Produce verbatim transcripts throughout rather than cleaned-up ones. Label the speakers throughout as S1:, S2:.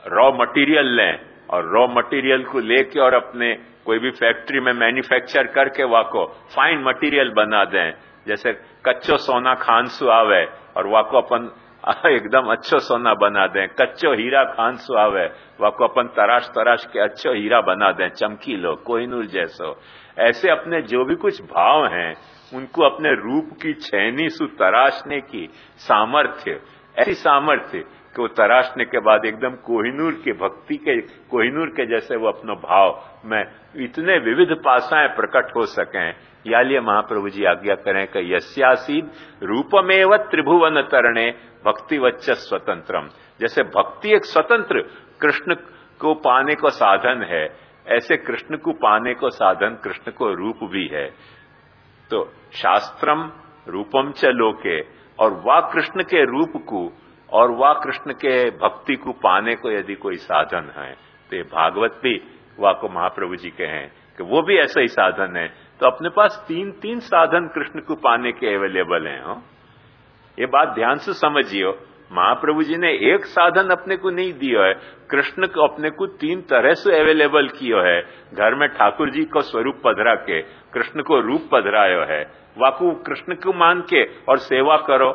S1: Raw material लें और raw material को लेके और अपने कोई भी फैक्ट्री में मैन्युफैक्चर करके वाको फाइन मटेरियल बना दें। जैसे कच्चो सोना खानसु आवे और वाको अपन एकदम अच्छो सोना बना दें, कच्चो हीरा खानसु आवे वाको अपन तराश तराश के अच्छो हीरा बना दें, चमकीलो कोहिनूर जैसो। ऐसे अपने जो भी कुछ भाव हैं उनको अपने रूप की छेनी सु तराशने की सामर्थ्य, ऐसी सामर्थ्य कि वो तराशने के बाद एकदम कोहिनूर के भक्ति के कोहिनूर के जैसे वो अपना भाव में इतने विविध पासाएं प्रकट हो सकें। या लिए महाप्रभु जी आज्ञा करें कि यस्यासीद रूपमेव त्रिभुवन तरणे भक्ति वच्च स्वतंत्रम। जैसे भक्ति एक स्वतंत्र कृष्ण को पाने को साधन है, ऐसे कृष्ण को पाने को साधन कृष्ण को रूप भी है। तो शास्त्रम रूपम च लोके, और वाह कृष्ण के रूप को और वाह कृष्ण के भक्ति को पाने को यदि कोई साधन है तो ये भागवत भी वाह को महाप्रभु जी के हैं कि वो भी ऐसा ही साधन है। तो अपने पास तीन तीन साधन कृष्ण को पाने के अवेलेबल हैं। हो ये बात ध्यान से समझियो, महाप्रभु जी ने एक साधन अपने को नहीं दिया है, कृष्ण को अपने को तीन तरह से अवेलेबल किया है। घर में ठाकुर जी को स्वरूप पधरा के कृष्ण को रूप पधरायो है, वाकू कृष्ण को मान के और सेवा करो।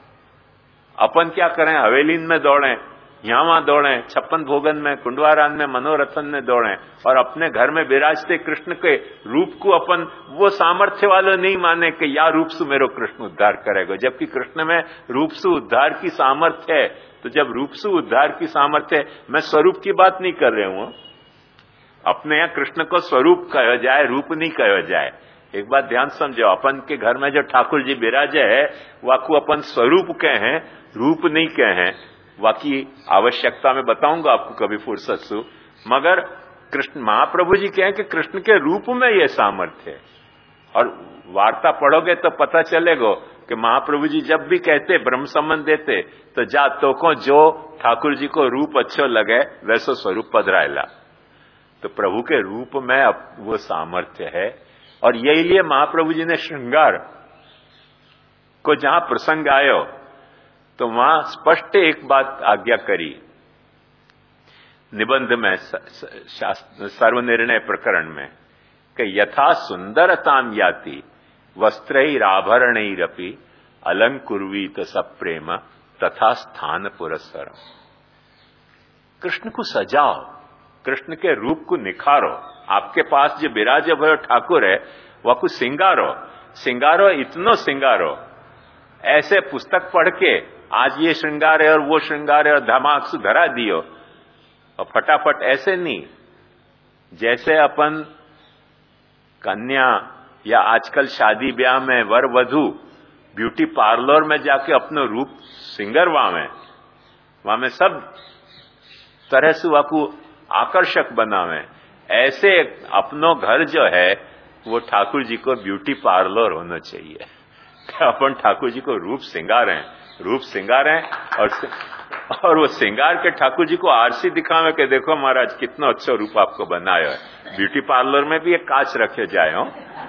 S1: अपन क्या करें, हवेलीन में दौड़ें, यहाँ वहां दौड़ें, छप्पन भोगन में, कुंडवारान में, मनोरथन में दौड़ें और अपने घर में विराजते कृष्ण के रूप को अपन वो सामर्थ्य वालों नहीं माने कि या रूप से मेरो कृष्ण उद्धार करेगा, जबकि कृष्ण में रूप से उद्धार की सामर्थ्य है। तो जब रूप से उद्धार की सामर्थ्य है, मैं स्वरूप की बात नहीं कर रहा हूं, अपने यहाँ कृष्ण को स्वरूप कहा जाए, रूप नहीं कहा जाए। एक बात ध्यान समझो, अपन के घर में जो ठाकुर जी विराजे है वाकू अपन स्वरूप के हैं, रूप नहीं के हैं। वाकी आवश्यकता में बताऊंगा आपको कभी फुर्सत से, मगर कृष्ण महाप्रभु जी कहें कि कृष्ण के रूप में यह सामर्थ्य है। और वार्ता पढ़ोगे तो पता चलेगा कि महाप्रभु जी जब भी कहते ब्रह्म संबंध देते तो जा तो को जो ठाकुर जी को रूप अच्छो लगे वैसो स्वरूप पधराएला। तो प्रभु के रूप में अब वो सामर्थ्य है। और यही लिए महाप्रभु जी ने श्रृंगार को जहां प्रसंग आयो तो वहां स्पष्ट एक बात आज्ञा करी निबंध में, सर्वनिर्णय प्रकरण में, कि यथा सुंदरताम याति वस्त्रैराभरणैरपि अलंकुर्वीत सप्रेम तथा स्थान पुरस्सर। कृष्ण को सजाओ, कृष्ण के रूप को निखारो। आपके पास जो विराजे भयो ठाकुर है वह को सिंगारो, सिंगारो, इतनो सिंगारो। ऐसे पुस्तक पढ़ के आज ये श्रृंगार है और वो श्रृंगार है और धमाक से धरा दियो और फटाफट, ऐसे नहीं। जैसे अपन कन्या या आजकल शादी ब्याह में वर वधू ब्यूटी पार्लर में जाके अपनो रूप सिंगरवावे, वहां में सब तरह से वाकू आकर्षक बनावे, ऐसे अपनो घर जो है वो ठाकुर जी को ब्यूटी पार्लर होना चाहिए। अपन ठाकुर जी को रूप सिंगारें, रूप सिंगारें और और वो सिंगार के ठाकुर जी को आरसी दिखावे कि देखो महाराज कितना अच्छा रूप आपको बनाया है। ब्यूटी पार्लर में भी एक कांच रखे जाए हो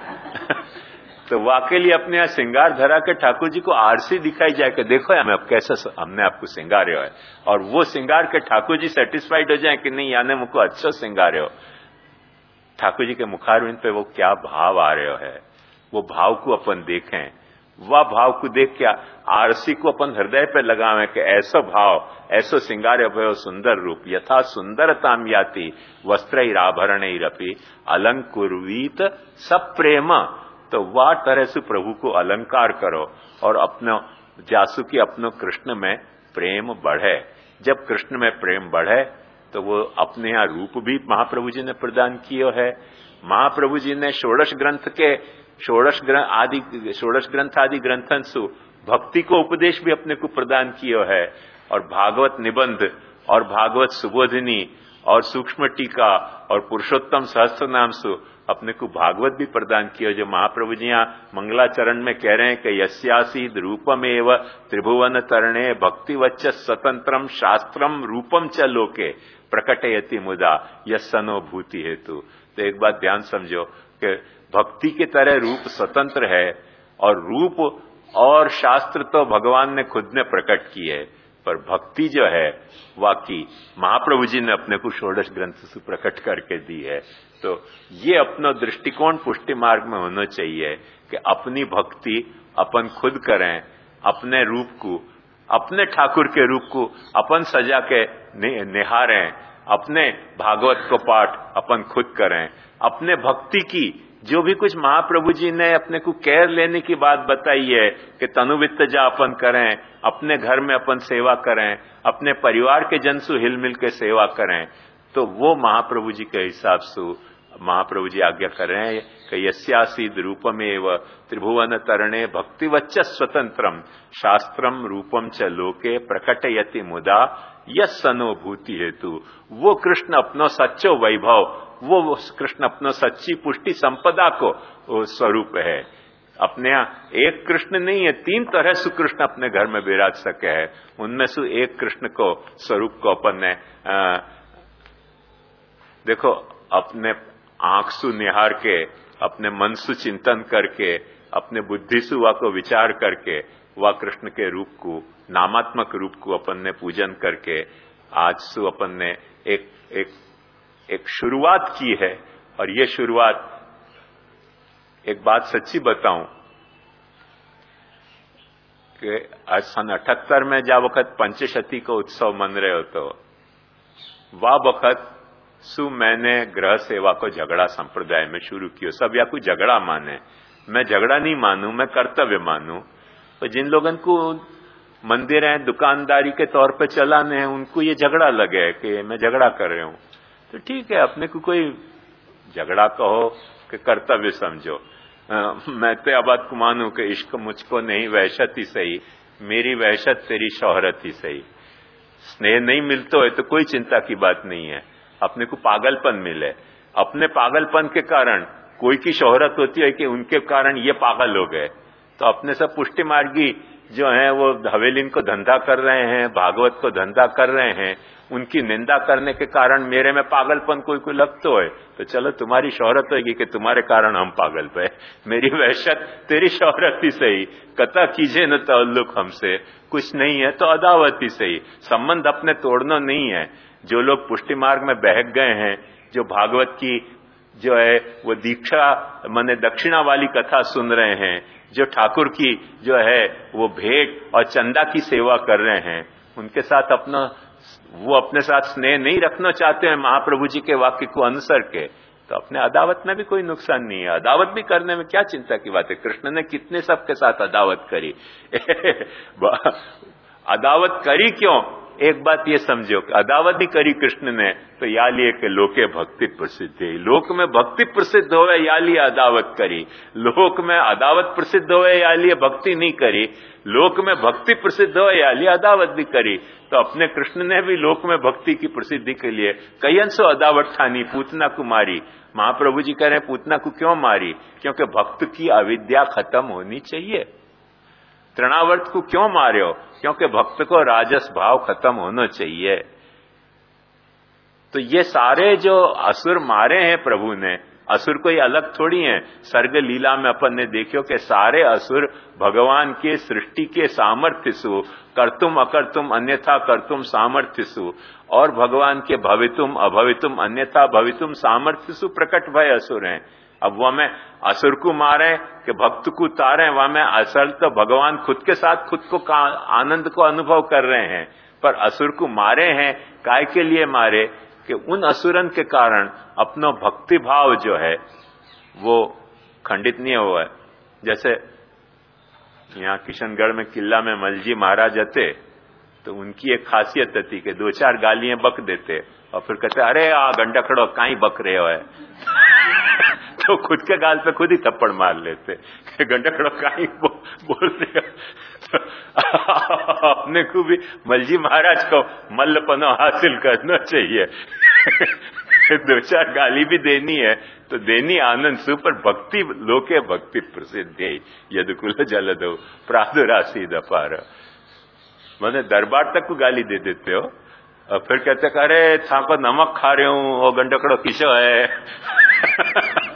S1: तो वाकई लिए अपने यहाँ सिंगार धरा के ठाकुर जी को आरसी दिखाई जाए कि देखो हमें अब कैसे हमने आपको सिंगारे है, और वो सिंगार के ठाकुर जी सेटिस्फाइड हो जाए कि नहीं याने मुझको अच्छा सिंगारे हो। ठाकुर जी के मुखारविंद पे वो क्या भाव आ रहे है, वो भाव को अपन देखें, वह भाव को देख के आरसी को अपन हृदय पे लगावे कि ऐसा भाव, ऐसो सिंगारे भयो सुंदर रूप। यथा सुंदरताम याति वस्त्रैराभरणैरपि अलंकुर्वीत सप्रेम। तो वह तरह से प्रभु को अलंकार करो और अपनो जासु की अपनो कृष्ण में प्रेम बढ़े। जब कृष्ण में प्रेम बढ़े तो वो अपने यहाँ रूप भी महाप्रभु जी ने प्रदान किया है। महाप्रभु जी ने षोडश ग्रंथ के षोडश ग्रंथ आदि षोडश ग्रंथ आदि ग्रंथन सु भक्ति को उपदेश भी अपने को प्रदान किया है, और भागवत निबंध और भागवत सुबोधिनी और सूक्ष्म टीका और पुरुषोत्तम सहस्त्र नाम सु अपने को भागवत भी प्रदान किया, जो महाप्रभु जी यहाँ मंगलाचरण में कह रहे हैं कि यस्यासीद रूपमेव त्रिभुवन तरणे भक्ति वच्च स्वतंत्रम शास्त्रम रूपम च लोके प्रकटयति मुदा यस्सनोभूति हेतु। तो एक बात ध्यान समझो कि भक्ति की तरह रूप स्वतंत्र है, और रूप और शास्त्र तो भगवान ने खुद ने प्रकट किए। पर भक्ति जो है वाकई महाप्रभु जी ने अपने को षोडश ग्रंथ से प्रकट करके दी है। तो ये अपना दृष्टिकोण पुष्टि मार्ग में होना चाहिए कि अपनी भक्ति अपन खुद करें, अपने रूप को, अपने ठाकुर के रूप को अपन सजा के निहारें, अपने भागवत को पाठ अपन खुद करें, अपने भक्ति की जो भी कुछ महाप्रभु जी ने अपने को केयर लेने की बात बताई है कि तनुवित्त जा अपन करें, अपने घर में अपन सेवा करें, अपने परिवार के जन से हिल मिल के सेवा करें, तो वो महाप्रभु जी के हिसाब से महाप्रभु जी आज्ञा कर रहे हैं कि यस्यासीद रूपमेव त्रिभुवन तरणे भक्तिवच्च स्वतंत्रम शास्त्रम रूपम च लोके प्रकटयति मुदा यस सनोभूति हेतु। वो कृष्ण अपनो सच्चो वैभव, वो कृष्ण अपनो सच्ची पुष्टि संपदा को स्वरूप है। अपने यहाँ एक कृष्ण नहीं है, तीन तरह से कृष्ण अपने घर में विराज सके है। उनमें से एक कृष्ण को स्वरूप को अपन ने आ, देखो अपने आंख सु निहार के, अपने मन सु चिंतन करके, अपने बुद्धि सु वा को विचार करके वह कृष्ण के रूप को, नामात्मक रूप को अपन ने पूजन करके आज सु अपन ने एक एक एक शुरुआत की है। और ये शुरुआत, एक बात सच्ची बताऊं कि आज सन अठहत्तर में जा वक्त पंचशती का उत्सव मन रहे हो तो वह वक्त सु मैंने गृह सेवा को झगड़ा संप्रदाय में शुरू किया। सब या कोई झगड़ा माने, मैं झगड़ा नहीं मानू, मैं कर्तव्य मानू। तो जिन लोगों को मंदिर है दुकानदारी के तौर पे चलाने हैं उनको ये झगड़ा लगे कि मैं झगड़ा कर रहा हूं, तो ठीक है, अपने को कोई झगड़ा कहो कि कर्तव्य समझो। आ, मैं तो अब बात को मानू कि इश्क मुझको नहीं वहशत ही सही, मेरी वहशत तेरी शोहरत ही सही। स्नेह नहीं मिलता है तो कोई चिंता की बात नहीं है, अपने को पागलपन मिले, अपने पागलपन के कारण कोई की शोहरत होती है कि उनके कारण ये पागल हो गए। तो अपने सब पुष्टि मार्गी जो हैं वो हवेलीन को धंधा कर रहे हैं, भागवत को धंधा कर रहे हैं, उनकी निंदा करने के कारण मेरे में पागलपन कोई कोई लगता है, तो चलो तुम्हारी शोहरत होगी कि तुम्हारे कारण हम पागल पे, मेरी वहशत तेरी शोहरत ही सही, कथा कीजिए न ताल्लुक हमसे, कुछ नहीं है तो अदावत ही सही। संबंध अपने तोड़ना नहीं है। जो लोग पुष्टि मार्ग में बहक गए हैं, जो भागवत की जो है वो दीक्षा माने दक्षिणा वाली कथा सुन रहे हैं, जो ठाकुर की जो है वो भेंट और चंदा की सेवा कर रहे हैं, उनके साथ अपना वो अपने साथ स्नेह नहीं रखना चाहते हैं महाप्रभु जी के वाक्य को अनुसर के, तो अपने अदावत में भी कोई नुकसान नहीं है। अदावत भी करने में क्या चिंता की बात है। कृष्ण ने कितने सबके साथ अदावत करी अदावत करी क्यों? एक बात ये समझो, अदावत ही करी कृष्ण ने तो या लिए के लोके भक्ति प्रसिद्ध है। लोक में भक्ति प्रसिद्ध होवे या लिए अदावत करी, लोक में अदावत प्रसिद्ध होवे या लिए भक्ति नहीं करी, लोक में भक्ति प्रसिद्ध हो या लिए अदावत भी करी। तो अपने कृष्ण ने भी लोक में भक्ति की प्रसिद्धि के लिए कई अंशों अदावत ठानी, पूतना को मारी। महाप्रभु जी कह रहे हैं पूतना को क्यों मारी? क्योंकि भक्त की अविद्या खत्म होनी चाहिए। तृणावर्त को क्यों मारे हो? क्योंकि भक्त को राजस भाव खत्म होना चाहिए। तो ये सारे जो असुर मारे हैं प्रभु ने, असुर कोई अलग थोड़ी हैं। सर्ग लीला में अपन ने देखियो कि सारे असुर भगवान के सृष्टि के सामर्थ्य सु, कर्तुम अकर्तुम अन्यथा कर्तुम सामर्थ्य सु, और भगवान के भवितुम अभवितुम अन्यथा भवितुम सामर्थ्य सु प्रकट भय असुर हैं। अब वह में असुर को मारे कि भक्त को तारे, वह में असल तो भगवान खुद के साथ खुद को आनंद को अनुभव कर रहे हैं, पर असुर को मारे हैं काय के लिए मारे कि उन असुरन के कारण अपना भक्ति भाव जो है वो खंडित नहीं हुआ है। जैसे यहाँ किशनगढ़ में किला में मलजी महाराज थे, तो उनकी एक खासियत थी कि दो चार गालियां बक देते और फिर कहते अरे आ गंडकड़ो काई बक रहे हो है तो खुद के गाल पे खुद ही थप्पड़ मार लेते कि गंडकड़ो काई बो, बोल रहे हो। तो अपने को भी मलजी महाराज को मल्लपनो हासिल करना चाहिए दो चार गाली भी देनी है तो देनी आनंद से, पर भक्ति लोके भक्ति प्रसिद्ध है यदकुल जलदो प्रादुरासी दपार। मैंने दरबार तक को गाली दे देते हो और फिर कहते अरे था को नमक खा रहे हूं, वो गंडकड़ो किसो है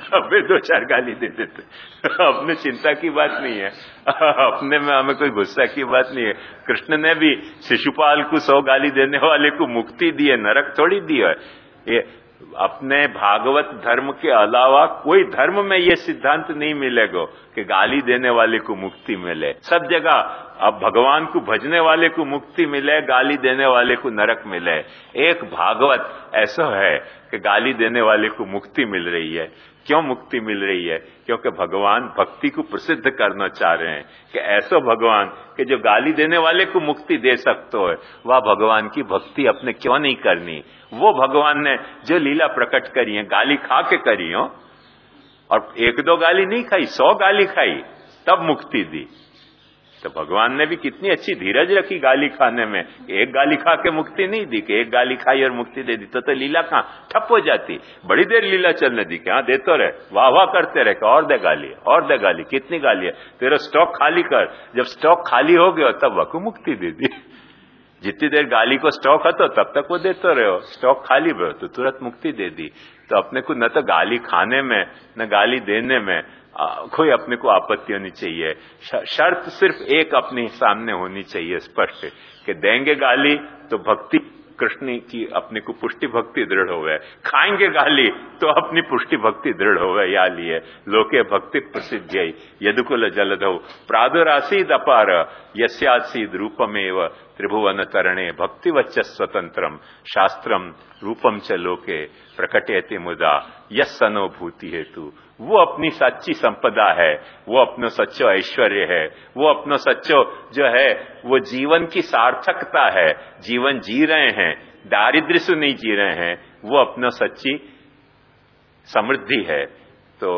S1: हमें दो चार गाली दे देते, अपने चिंता की बात नहीं है, अपने में हमें कोई गुस्सा की बात नहीं है। कृष्ण ने भी शिशुपाल को सौ गाली देने वाले को मुक्ति दी है, नरक थोड़ी दी है। ये अपने भागवत धर्म के अलावा कोई धर्म में ये सिद्धांत नहीं मिलेगा कि गाली देने वाले को मुक्ति मिले। सब जगह अब भगवान को भजने वाले को मुक्ति मिले, गाली देने वाले को नरक मिले। एक भागवत ऐसा है कि गाली देने वाले को मुक्ति मिल रही है। क्यों मुक्ति मिल रही है? क्योंकि भगवान भक्ति को प्रसिद्ध करना चाह रहे हैं कि ऐसा भगवान कि जो गाली देने वाले को मुक्ति दे सकते है, वह भगवान की भक्ति अपने क्यों नहीं करनी? वो भगवान ने जो लीला प्रकट करी है, गाली खा के करी हो, और एक दो गाली नहीं खाई, सौ गाली खाई, तब मुक्ति दी। तो भगवान ने भी कितनी अच्छी धीरज रखी गाली खाने में। एक गाली खा के मुक्ति नहीं दी कि एक गाली खाई और मुक्ति दे दी, तो तो लीला कहां ठप हो जाती। बड़ी देर लीला चलने दी कि हाँ देते रहे, वाह वाह करते रहे, और दे गाली और दे गाली, कितनी गाली है, तेरा स्टॉक खाली कर। जब स्टॉक खाली हो गया तब वह को मुक्ति दे दी। जितनी देर गाली को स्टॉक હતો तब तक वो देते रहो, स्टॉक खाली भयो तो तुरंत मुक्ति दे दी। तो अपने को न तो गाली खाने में न गाली देने में आ, कोई अपने को आपत्ति होनी चाहिए। शर्त सिर्फ एक अपने सामने होनी चाहिए स्पष्ट कि देंगे गाली तो भक्ति कृष्ण की अपने को पुष्टि भक्ति दृढ़ होवे, खाएंगे गाली तो अपनी पुष्टि भक्ति दृढ़ होवे। या लिए लोके भक्ति प्रसिद्ध यदुकुल जलधौ प्रादुरासीद अपार यस्यासीद रूपमेव त्रिभुवन तरणे भक्ति वच्च स्वतंत्रम शास्त्रम रूपम च लोके प्रकटयति मुदा यस्सनोभूति हेतु। वो अपनी सच्ची संपदा है, वो अपना सच्चो ऐश्वर्य है, वो अपना सच्चो जो है वो जीवन की सार्थकता है। जीवन जी रहे हैं, दारिद्र्य से नहीं जी रहे हैं, वो अपना सच्ची समृद्धि है। तो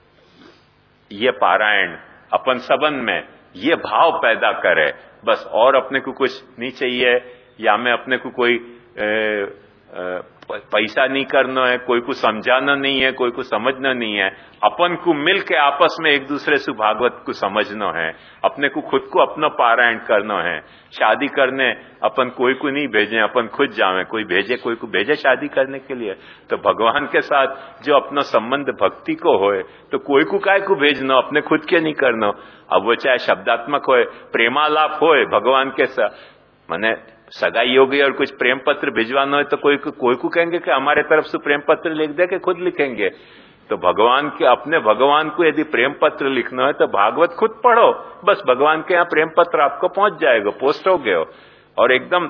S1: ये पारायण अपन सबन में ये भाव पैदा करे, बस और अपने को कुछ नहीं चाहिए, या मैं अपने को कोई ए, ए, पैसा नहीं करना है, कोई को समझाना नहीं है, कोई को समझना नहीं है। अपन को मिल के आपस में एक दूसरे से भागवत को समझना है, अपने को खुद को अपना पारायण करना है। शादी करने अपन कोई को नहीं भेजे, अपन खुद जावे, कोई भेजे कोई को भेजे शादी करने के लिए। तो भगवान के साथ जो अपना संबंध भक्ति को होए तो कोई को काय को भेजना, अपने खुद के नहीं करना। अब वो चाहे शब्दात्मक होए, प्रेमालाप होए भगवान के साथ, माने सगाई हो गई और कुछ प्रेम पत्र भिजवाना है तो कोई को कोई को कहेंगे कि हमारे तरफ से प्रेम पत्र लिख दे, के खुद लिखेंगे। तो भगवान के अपने भगवान को यदि प्रेम पत्र लिखना है तो भागवत खुद पढ़ो, बस भगवान के यहाँ प्रेम पत्र आपको पहुंच जाएगा, पोस्ट हो गए। और एकदम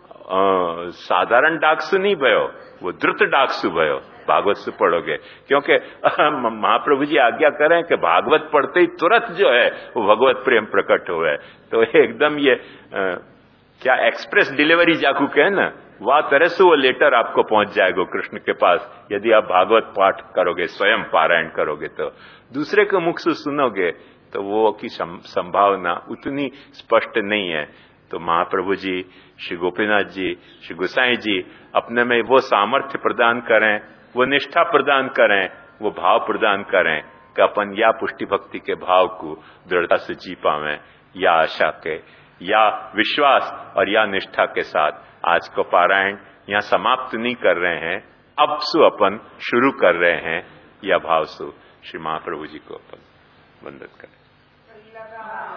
S1: साधारण डाक से नहीं भयो, वो द्रुत डाक से भयो भागवत से पढ़ोगे। क्योंकि महाप्रभु जी आज्ञा करें कि भागवत पढ़ते ही तुरंत जो है वो भगवत प्रेम प्रकट हो है। तो एकदम ये आ, क्या एक्सप्रेस डिलीवरी जाकू कहे ना, वह तरह से वो लेटर आपको पहुंच जाएगा कृष्ण के पास, यदि आप भागवत पाठ करोगे, स्वयं पारायण करोगे। तो दूसरे के मुख से सुनोगे तो वो की संभावना उतनी स्पष्ट नहीं है। तो महाप्रभु जी, श्री गोपीनाथ जी, श्री गोसाई जी अपने में वो सामर्थ्य प्रदान करें, वो निष्ठा प्रदान करें, वो भाव प्रदान करें कि अपन या पुष्टि भक्ति के भाव को दृढ़ता से जी पावें, या आशा के, या विश्वास और या निष्ठा के साथ आज को पारायण यहाँ समाप्त नहीं कर रहे हैं, अब सु अपन शुरू कर रहे हैं, या भाव सु श्री महाप्रभु जी को अपन वंदन करें।